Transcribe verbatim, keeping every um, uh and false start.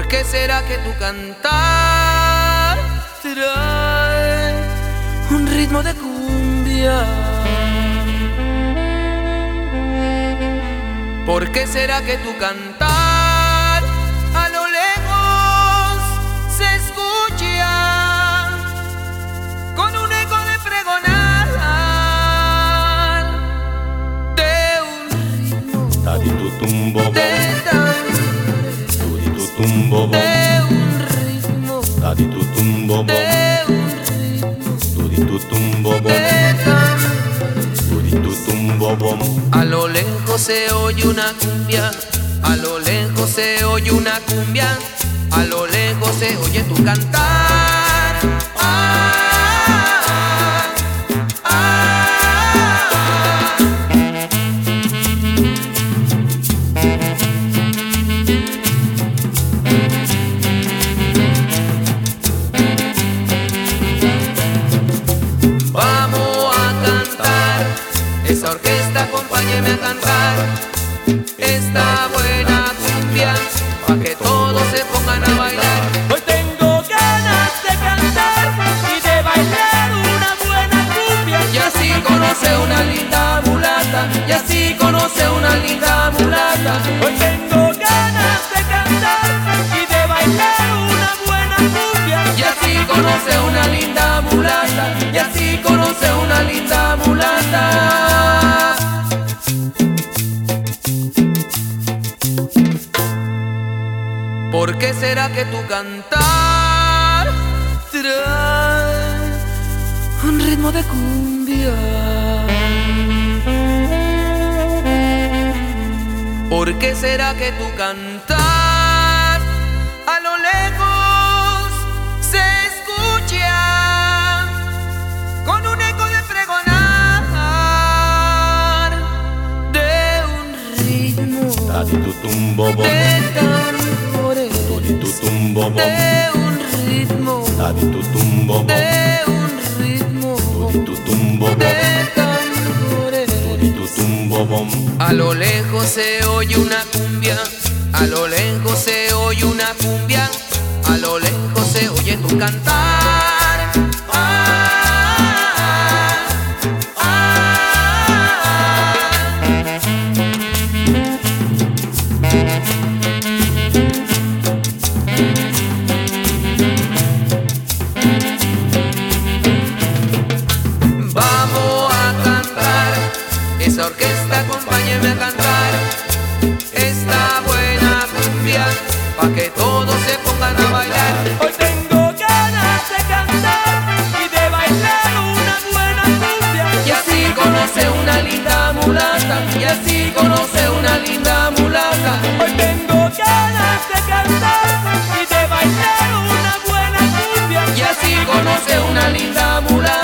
qué será que tu cantar trae un ritmo de cumbia? ¿Por qué será que tu cantar a lo lejos se escucha con un eco de pregonar de un ritmo de Tumbo de un ritmo Tadi tu tumbo de un ritmo Tudi tu tumbo de tan. Tudi tu tumbo bom. A lo lejos se oye una cumbia, a lo lejos se oye una cumbia, a lo lejos se oye tu cantar. Ah, ah, ah. Vamos a cantar, esa orquesta acompáñeme a cantar esta buena cumbia, pa' que todos se pongan a bailar. Hoy tengo ganas de cantar y de bailar una buena cumbia. Y así conoce una linda mulata, y así conoce una linda mulata. Hoy tengo ganas de cantar y de bailar una buena cumbia. Y así conoce una linda mulata, y así conoce una linda mulata. ¿Por qué será que tu cantar trae un ritmo de cumbia? ¿Por qué será que tu cantar a lo lejos se escucha con un eco de pregonar de un ritmo Tadi tu tumbo bom. de tambores, Tudi tu tumbo bom. de un ritmo, Tadi tu tumbo bom. de un ritmo, Tudi tu tumbo bom. de tambores. Tudi tu tumbo bom. A lo lejos se oye una cumbia, a lo lejos se oye una cumbia, a lo lejos se oye tu cantar. Ah, ah, ah. Vamos a cantar, esa orquesta acompáñeme a cantar esta buena cumbia, pa' que todos se pongan a bailar. Hoy tengo ganas de cantar y de bailar una buena cumbia. Y así conoce una linda mulata, y así conoce una linda mulata. Hoy tengo ganas de cantar y de bailar una buena cumbia. Y así conoce una linda mulata.